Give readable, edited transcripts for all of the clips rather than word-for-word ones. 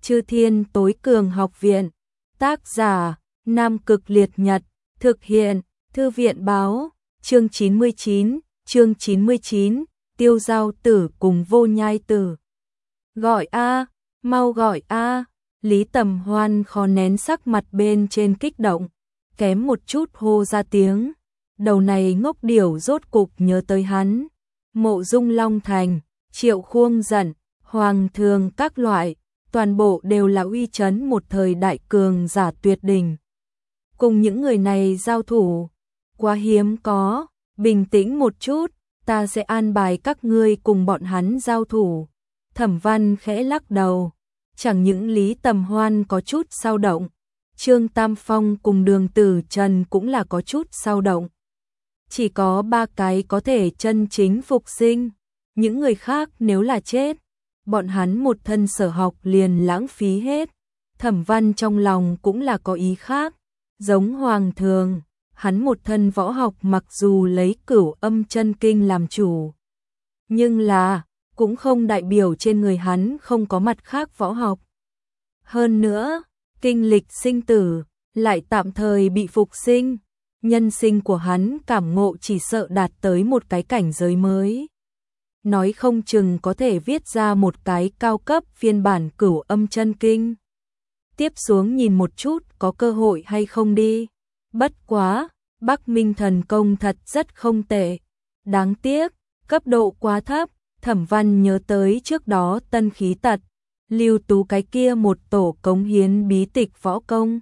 Chư Thiên Tối Cường Học Viện. Tác giả: Nam Cực Liệt Nhật. Thực hiện: Thư viện báo. Chương 99, Tiêu Giao Tử cùng Vô Nhai Tử. Gọi a, mau gọi a. Lý Tầm Hoan khó nén sắc mặt bên trên kích động, kém một chút hô ra tiếng. Đầu này ngốc điểu rốt cục nhớ tới hắn. Mộ Dung Long Thành, Triệu Khuông Dận, Hoàng Thường các loại, toàn bộ đều là uy chấn một thời đại cường giả tuyệt đỉnh. Cùng những người này giao thủ, quá hiếm có. Bình tĩnh một chút, ta sẽ an bài các ngươi cùng bọn hắn giao thủ. Thẩm Văn khẽ lắc đầu. Chẳng những Lý Tầm Hoan có chút dao động, Trương Tam Phong cùng Đường Tử Trần cũng là có chút dao động. Chỉ có 3 cái có thể chân chính phục sinh, những người khác nếu là chết, bọn hắn một thân sở học liền lãng phí hết. Thẩm Văn trong lòng cũng là có ý khác, giống Hoàng Thường, hắn một thân võ học mặc dù lấy Cửu Âm Chân Kinh làm chủ, nhưng là cũng không đại biểu trên người hắn không có mặt khác võ học. Hơn nữa, kinh lịch sinh tử, lại tạm thời bị phục sinh, nhân sinh của hắn cảm ngộ chỉ sợ đạt tới một cái cảnh giới mới. Nói không chừng có thể viết ra một cái cao cấp phiên bản Cửu Âm Chân Kinh. Tiếp xuống nhìn một chút có cơ hội hay không đi. Bất quá, Bắc Minh thần công thật rất không tệ. Đáng tiếc, cấp độ quá thấp. Thẩm Văn nhớ tới trước đó Tân Khí Tật, Lưu Tú cái kia một tổ cống hiến bí tịch võ công.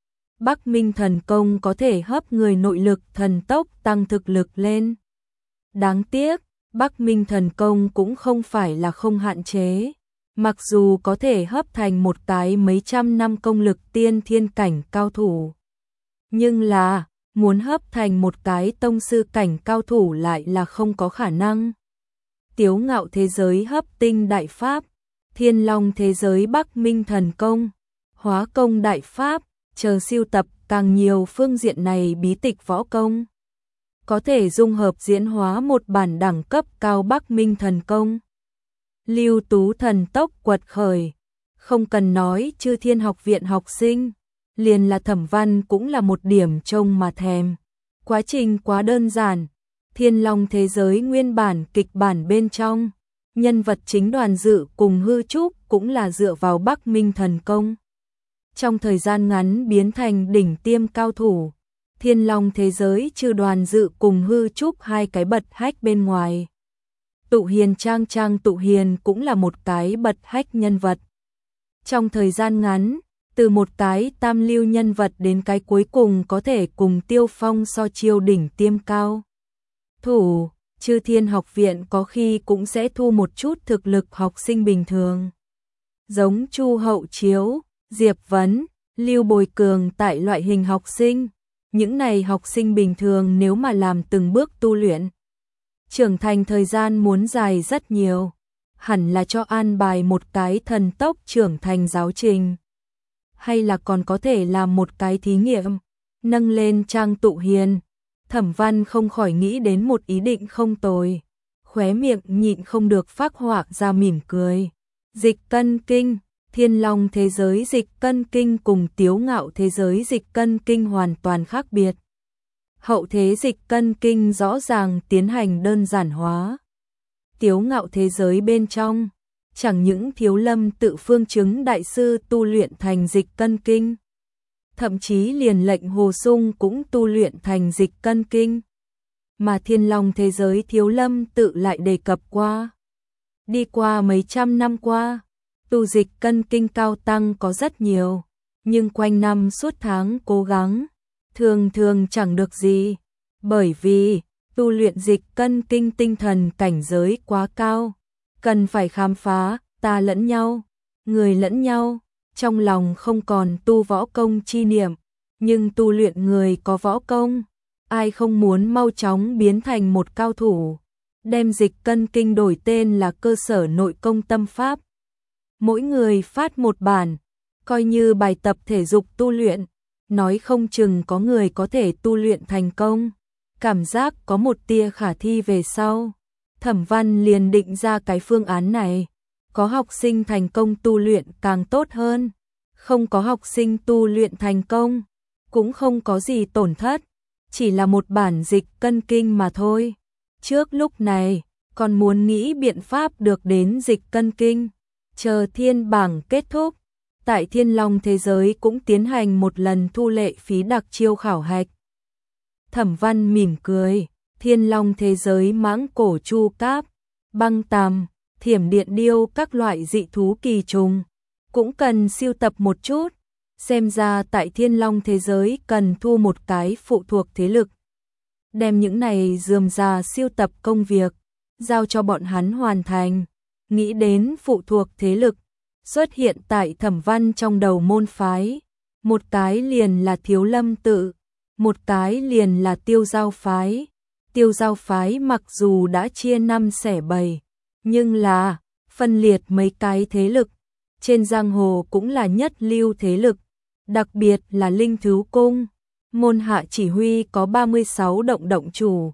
Bắc Minh thần công có thể hấp người nội lực thần tốc tăng thực lực lên. Đáng tiếc, Bắc Minh thần công cũng không phải là không hạn chế. Mặc dù có thể hấp thành một cái mấy trăm năm công lực tiên thiên cảnh cao thủ, nhưng là muốn hấp thành một cái tông sư cảnh cao thủ lại là không có khả năng. Tiếu Ngạo thế giới hấp tinh đại pháp, Thiên Long thế giới Bắc Minh thần công, Hóa công đại pháp, chờ siêu tập càng nhiều phương diện này bí tịch võ công, có thể dung hợp diễn hóa một bản đẳng cấp cao Bắc Minh thần công. Lưu Tú thần tốc quật khởi, không cần nói Chư Thiên học viện học sinh, liền là Thẩm Văn cũng là một điểm trông mà thèm. Quá trình quá đơn giản. Thiên Long thế giới nguyên bản kịch bản bên trong, nhân vật chính Đoàn Dự cùng Hư Trúc cũng là dựa vào Bắc Minh thần công. Trong thời gian ngắn biến thành đỉnh tiêm cao thủ. Thiên Long thế giới trừ Đoàn Dự cùng Hư Trúc hai cái bật hách bên ngoài, Tụ Hiền Trang Tụ Hiền cũng là một cái bật hách nhân vật. Trong thời gian ngắn, từ một cái tam lưu nhân vật đến cái cuối cùng có thể cùng Tiêu Phong so chiêu đỉnh tiêm cao thủ. Chư Thiên học viện có khi cũng sẽ thu một chút thực lực học sinh bình thường, giống Chu Hậu Chiếu, Diệp Vấn, Lưu Bồi Cường tại loại hình học sinh. Những này học sinh bình thường nếu mà làm từng bước tu luyện, trưởng thành thời gian muốn dài rất nhiều, hẳn là cho an bài một cái thần tốc trưởng thành giáo trình, hay là còn có thể làm một cái thí nghiệm, nâng lên Trang Tụ Hiền. Thẩm Văn không khỏi nghĩ đến một ý định không tồi, khóe miệng nhịn không được phác họa ra mỉm cười. Dịch cân kinh, Thiên Long thế giới dịch cân kinh cùng Tiếu Ngạo thế giới dịch cân kinh hoàn toàn khác biệt. Hậu thế dịch cân kinh rõ ràng tiến hành đơn giản hóa. Tiếu Ngạo thế giới bên trong, chẳng những Thiếu Lâm Tự Phương Chứng đại sư tu luyện thành dịch cân kinh, thậm chí liền lệnh Hồ Sung cũng tu luyện thành dịch cân kinh. Mà Thiên Long thế giới Thiếu Lâm Tự lại đề cập qua. Đi qua mấy trăm năm qua, tu dịch cân kinh cao tăng có rất nhiều, nhưng quanh năm suốt tháng cố gắng, thường thường chẳng được gì, bởi vì tu luyện dịch cân kinh tinh thần cảnh giới quá cao, cần phải khám phá ta lẫn nhau, người lẫn nhau, trong lòng không còn tu võ công chi niệm, nhưng tu luyện người có võ công, ai không muốn mau chóng biến thành một cao thủ, đem dịch cân kinh đổi tên là cơ sở nội công tâm pháp. Mỗi người phát một bản, coi như bài tập thể dục tu luyện, nói không chừng có người có thể tu luyện thành công. Cảm giác có một tia khả thi về sau, Thẩm Văn liền định ra cái phương án này. có học sinh thành công tu luyện càng tốt hơn, không có học sinh tu luyện thành công, cũng không có gì tổn thất, chỉ là một bản dịch cân kinh mà thôi. Trước lúc này, còn muốn nghĩ biện pháp được đến dịch cân kinh, chờ thiên bảng kết thúc, tại Thiên Long thế giới cũng tiến hành một lần thu lệ phí đặc chiêu khảo hạch. Thẩm Văn mỉm cười, Thiên Long thế giới mãng cổ chu cáp, băng tằm, thiểm điện điêu các loại dị thú kỳ trùng, cũng cần siêu tập một chút, xem ra tại Thiên Long thế giới cần thu một cái phụ thuộc thế lực. Đem những này rườm rà siêu tập công việc, giao cho bọn hắn hoàn thành, nghĩ đến phụ thuộc thế lực, xuất hiện tại Thẩm Văn trong đầu môn phái, một cái liền là Thiếu Lâm tự, một cái liền là Tiêu Giao phái. Tiêu Giao phái mặc dù đã chia năm xẻ bảy, nhưng là phân liệt mấy cái thế lực, trên giang hồ cũng là nhất lưu thế lực, đặc biệt là Linh Thú Cung, môn hạ chỉ huy có 36 động chủ,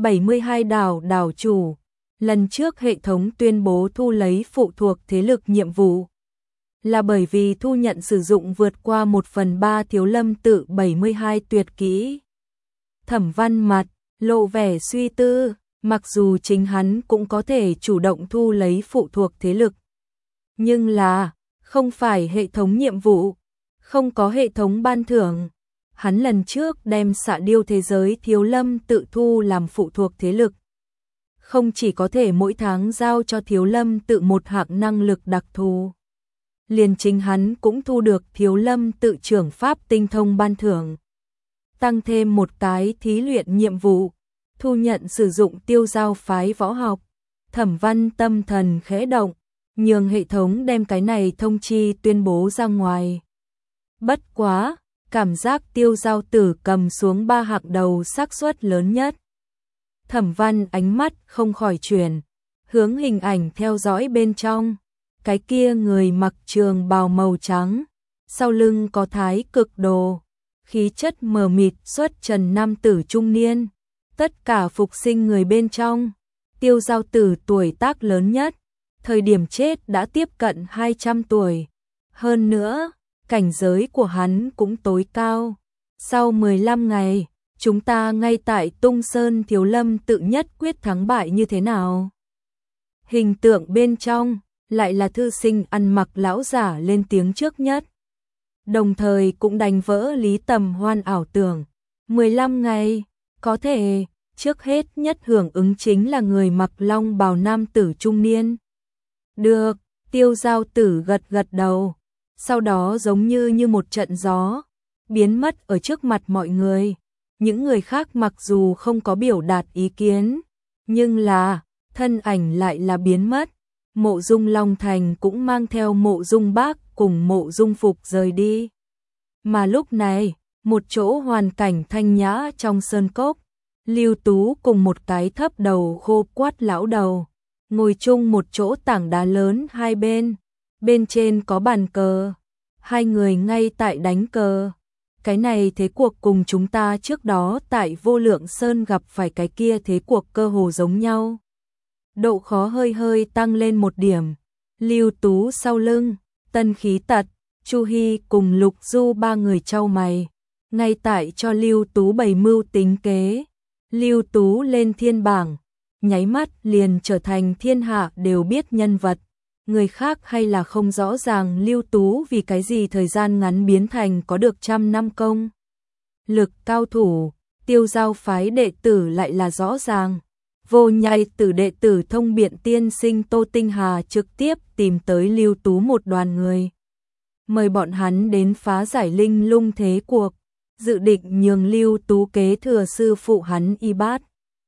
72 đảo chủ. Lần trước hệ thống tuyên bố thu lấy phụ thuộc thế lực nhiệm vụ, là bởi vì thu nhận sử dụng vượt qua 1/3 Thiếu Lâm tự 72 tuyệt kỹ. Thẩm Văn mặt lộ vẻ suy tư, mặc dù chính hắn cũng có thể chủ động thu lấy phụ thuộc thế lực, nhưng là không phải hệ thống nhiệm vụ, không có hệ thống ban thưởng. Hắn lần trước đem Xạ Điêu thế giới Thiếu Lâm tự thu làm phụ thuộc thế lực, không chỉ có thể mỗi tháng giao cho Thiếu Lâm tự một hạng năng lực đặc thù, liền chính hắn cũng thu được Thiếu Lâm tự trưởng pháp tinh thông ban thưởng, tăng thêm một cái thí luyện nhiệm vụ, thu nhận sử dụng Tiêu Giao phái võ học. Thẩm Văn tâm thần khẽ động, nhường hệ thống đem cái này thông chi tuyên bố ra ngoài. Bất quá, cảm giác Tiêu Giao tử cầm xuống 3 hạng đầu xác suất lớn nhất. Thẩm Văn ánh mắt không khỏi chuyển, hướng hình ảnh theo dõi bên trong, cái kia người mặc trường bào màu trắng, sau lưng có thái cực đồ, khí chất mờ mịt xuất trần nam tử trung niên, tất cả phục sinh người bên trong, Tiêu Giao tử tuổi tác lớn nhất, thời điểm chết đã tiếp cận 200 tuổi. Hơn nữa, cảnh giới của hắn cũng tối cao. Sau 15 ngày, chúng ta ngay tại Tung Sơn Thiếu Lâm tự nhất quyết thắng bại như thế nào? Hình tượng bên trong, lại là thư sinh ăn mặc lão giả lên tiếng trước nhất. Đồng thời cũng đánh vỡ Lý Tầm Hoan ảo tưởng. 15 ngày, có thể, trước hết nhất hưởng ứng chính là người mặc long bào nam tử trung niên. Được, Tiêu Giao tử gật đầu, sau đó giống như một trận gió, biến mất ở trước mặt mọi người. Những người khác mặc dù không có biểu đạt ý kiến, nhưng là, thân ảnh lại là biến mất. Mộ Dung Long Thành cũng mang theo Mộ Dung Bác cùng Mộ Dung Phục rời đi. Mà lúc này, một chỗ hoàn cảnh thanh nhã trong sơn cốc, Lưu Tú cùng một cái thấp đầu khô quắt lão đầu, ngồi chung một chỗ tảng đá lớn hai bên, bên trên có bàn cờ, hai người ngay tại đánh cờ. Cái này thế cuộc cùng chúng ta trước đó tại Vô Lượng Sơn gặp phải cái kia thế cuộc cơ hồ giống nhau. Độ khó hơi tăng lên một điểm. Lưu Tú sau lưng, Tân Khí Tật, Chu Hy cùng Lục Du ba người chau mày, ngay tại cho Lưu Tú bày mưu tính kế. Lưu Tú lên thiên bảng, nháy mắt liền trở thành thiên hạ đều biết nhân vật. Người khác hay là không rõ ràng Lưu Tú vì cái gì thời gian ngắn biến thành có được 100 năm công lực cao thủ. Tiêu Giao phái đệ tử lại là rõ ràng. Vô Nhai tử đệ tử Thông Biện tiên sinh Tô Tinh Hà trực tiếp tìm tới Lưu Tú một đoàn người, mời bọn hắn đến phá giải linh lung thế cuộc, dự định nhường Lưu Tú kế thừa sư phụ hắn Y Bát.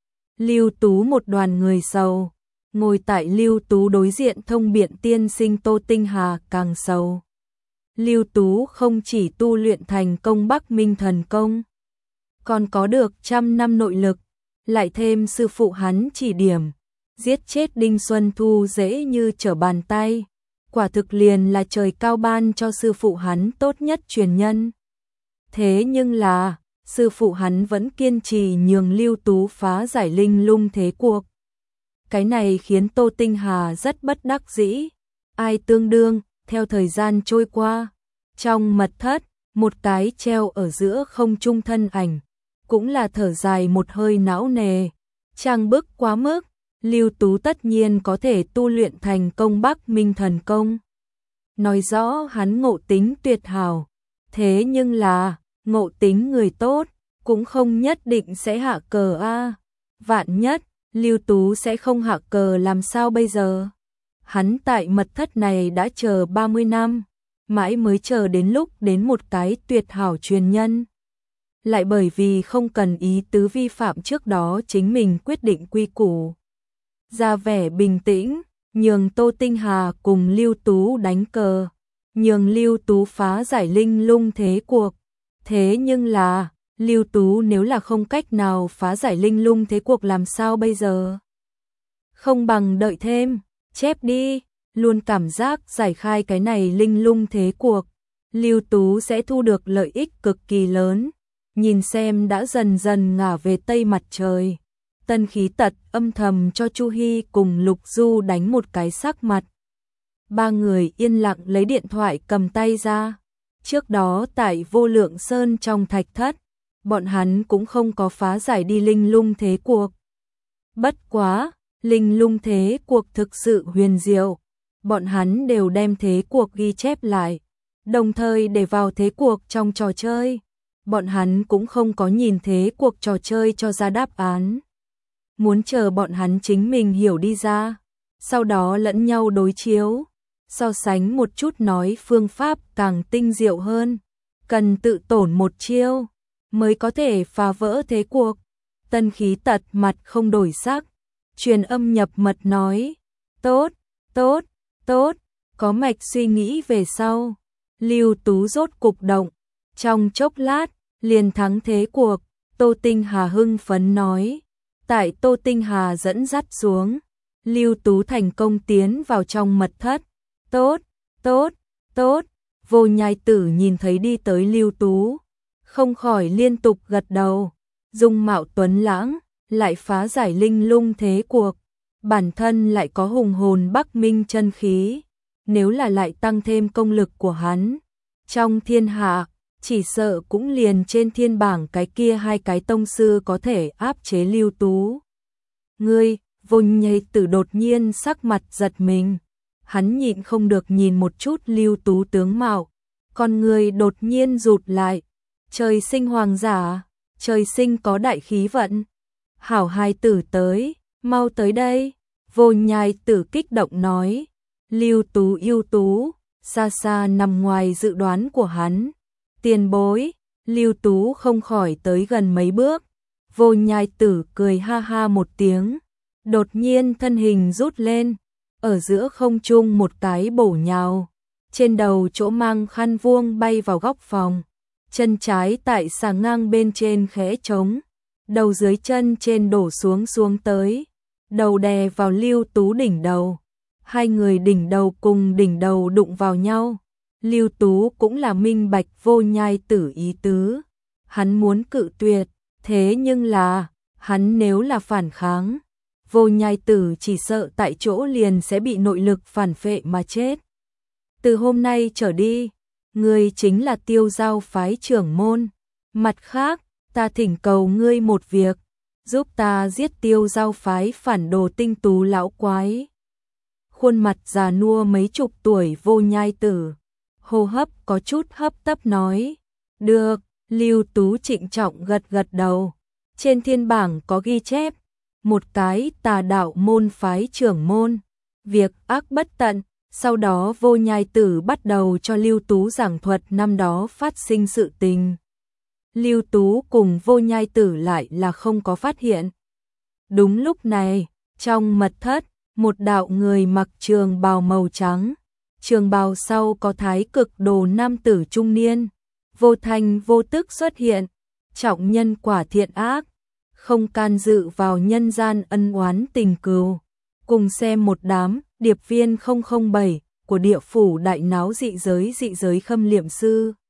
Lưu Tú một đoàn người sầu, ngồi tại Lưu Tú đối diện Thông Biện tiên sinh Tô Tinh Hà càng sầu. Lưu Tú không chỉ tu luyện thành công Bắc Minh thần công, còn có được 100 năm nội lực, lại thêm sư phụ hắn chỉ điểm, giết chết Đinh Xuân Thu dễ như trở bàn tay, quả thực liền là trời cao ban cho sư phụ hắn tốt nhất truyền nhân. Thế nhưng là, sư phụ hắn vẫn kiên trì nhường Lưu Tú phá giải linh lung thế cuộc. Cái này khiến Tô Tinh Hà rất bất đắc dĩ, ai tương đương, theo thời gian trôi qua. Trong mật thất, một cái treo ở giữa không trung thân ảnh, cũng là thở dài một hơi não nề. Trang bức quá mức, Lưu Tú tất nhiên có thể tu luyện thành công Bắc Minh thần công. Nói rõ hắn ngộ tính tuyệt hảo, thế nhưng là, ngộ tính người tốt, cũng không nhất định sẽ hạ cờ a. Vạn nhất, Lưu Tú sẽ không hạ cờ làm sao bây giờ? Hắn tại mật thất này đã chờ 30 năm, mãi mới chờ đến lúc đến một cái tuyệt hảo truyền nhân. Lại bởi vì không cần ý tứ vi phạm trước đó chính mình quyết định quy củ. Ra vẻ bình tĩnh, nhường Tô Tinh Hà cùng Lưu Tú đánh cờ, nhường Lưu Tú phá giải linh lung thế cuộc. Thế nhưng là, Lưu Tú nếu là không cách nào phá giải linh lung thế cuộc làm sao bây giờ? Không bằng đợi thêm, chép đi, luôn cảm giác giải khai cái này linh lung thế cuộc. Lưu Tú sẽ thu được lợi ích cực kỳ lớn, nhìn xem đã dần dần ngả về tây mặt trời. Tân Khí Tật âm thầm cho Chu Hy cùng Lục Du đánh một cái sắc mặt. Ba người yên lặng lấy điện thoại cầm tay ra. Trước đó tại Vô Lượng Sơn trong thạch thất, bọn hắn cũng không có phá giải đi linh lung thế cuộc. Bất quá, linh lung thế cuộc thực sự huyền diệu. Bọn hắn đều đem thế cuộc ghi chép lại, đồng thời để vào thế cuộc trong trò chơi. Bọn hắn cũng không có nhìn thế cuộc trò chơi cho ra đáp án. Muốn chờ bọn hắn chính mình hiểu đi ra, sau đó lẫn nhau đối chiếu, so sánh một chút nói phương pháp càng tinh diệu hơn, cần tự tổn một chiêu mới có thể phá vỡ thế cuộc. Tân Khí Tật mặt không đổi sắc, truyền âm nhập mật nói, tốt, tốt, tốt, có mạch suy nghĩ về sau. Lưu Tú rốt cục động, trong chốc lát, liền thắng thế cuộc. Tô Tinh Hà hưng phấn nói. Tại Tô Tinh Hà dẫn dắt xuống, Lưu Tú thành công tiến vào trong mật thất. Tốt, tốt, tốt, Vô Nhai Tử nhìn thấy đi tới Lưu Tú, không khỏi liên tục gật đầu. Dung mạo tuấn lãng, lại phá giải linh lung thế cuộc, bản thân lại có hùng hồn Bắc Minh chân khí, nếu là lại tăng thêm công lực của hắn, trong thiên hạ, chỉ sợ cũng liền trên thiên bảng cái kia hai cái tông sư có thể áp chế Lưu Tú. Ngươi, Vô Nhai Tử đột nhiên sắc mặt giật mình, hắn nhịn không được nhìn một chút Lưu Tú tướng mạo, con người đột nhiên rụt lại, trời sinh hoàng giả, trời sinh có đại khí vận. Hảo hài tử tới, mau tới đây. Vô Nhai Tử kích động nói. Lưu Tú ưu tú, xa xa nằm ngoài dự đoán của hắn. Tiền bối, Lưu Tú không khỏi tới gần mấy bước. Vô Nhai Tử cười ha ha một tiếng, đột nhiên thân hình rút lên, ở giữa không trung một cái bổ nhào, trên đầu chỗ mang khăn vuông bay vào góc phòng, chân trái tại sàng ngang bên trên khẽ trống, đầu dưới chân trên đổ xuống tới, đầu đè vào Lưu Tú đỉnh đầu. Hai người đỉnh đầu cùng đỉnh đầu đụng vào nhau. Lưu Tú cũng là minh bạch Vô Nhai Tử ý tứ. Hắn muốn cự tuyệt, thế nhưng là, hắn nếu là phản kháng, Vô Nhai Tử chỉ sợ tại chỗ liền sẽ bị nội lực phản phệ mà chết. Từ hôm nay trở đi, ngươi chính là Tiêu Giao phái trưởng môn. Mặt khác, ta thỉnh cầu ngươi một việc, giúp ta giết Tiêu Giao phái phản đồ tinh tú lão quái. Khuôn mặt già nua mấy chục tuổi Vô Nhai Tử, hô hấp có chút hấp tấp nói. Được, Lưu Tú trịnh trọng gật gật đầu. Trên thiên bảng có ghi chép, một cái tà đạo môn phái trưởng môn, việc ác bất tận. Sau đó Vô Nhai Tử bắt đầu cho Lưu Tú giảng thuật năm đó phát sinh sự tình. Lưu Tú cùng Vô Nhai Tử lại là không có phát hiện. Đúng lúc này, trong mật thất, một đạo người mặc trường bào màu trắng, trường bào sau có thái cực đồ nam tử trung niên, vô thanh vô tức xuất hiện, trọng nhân quả thiện ác, không can dự vào nhân gian ân oán tình cừu. Cùng xem một đám điệp viên 007 của địa phủ đại náo dị giới khâm liệm sư.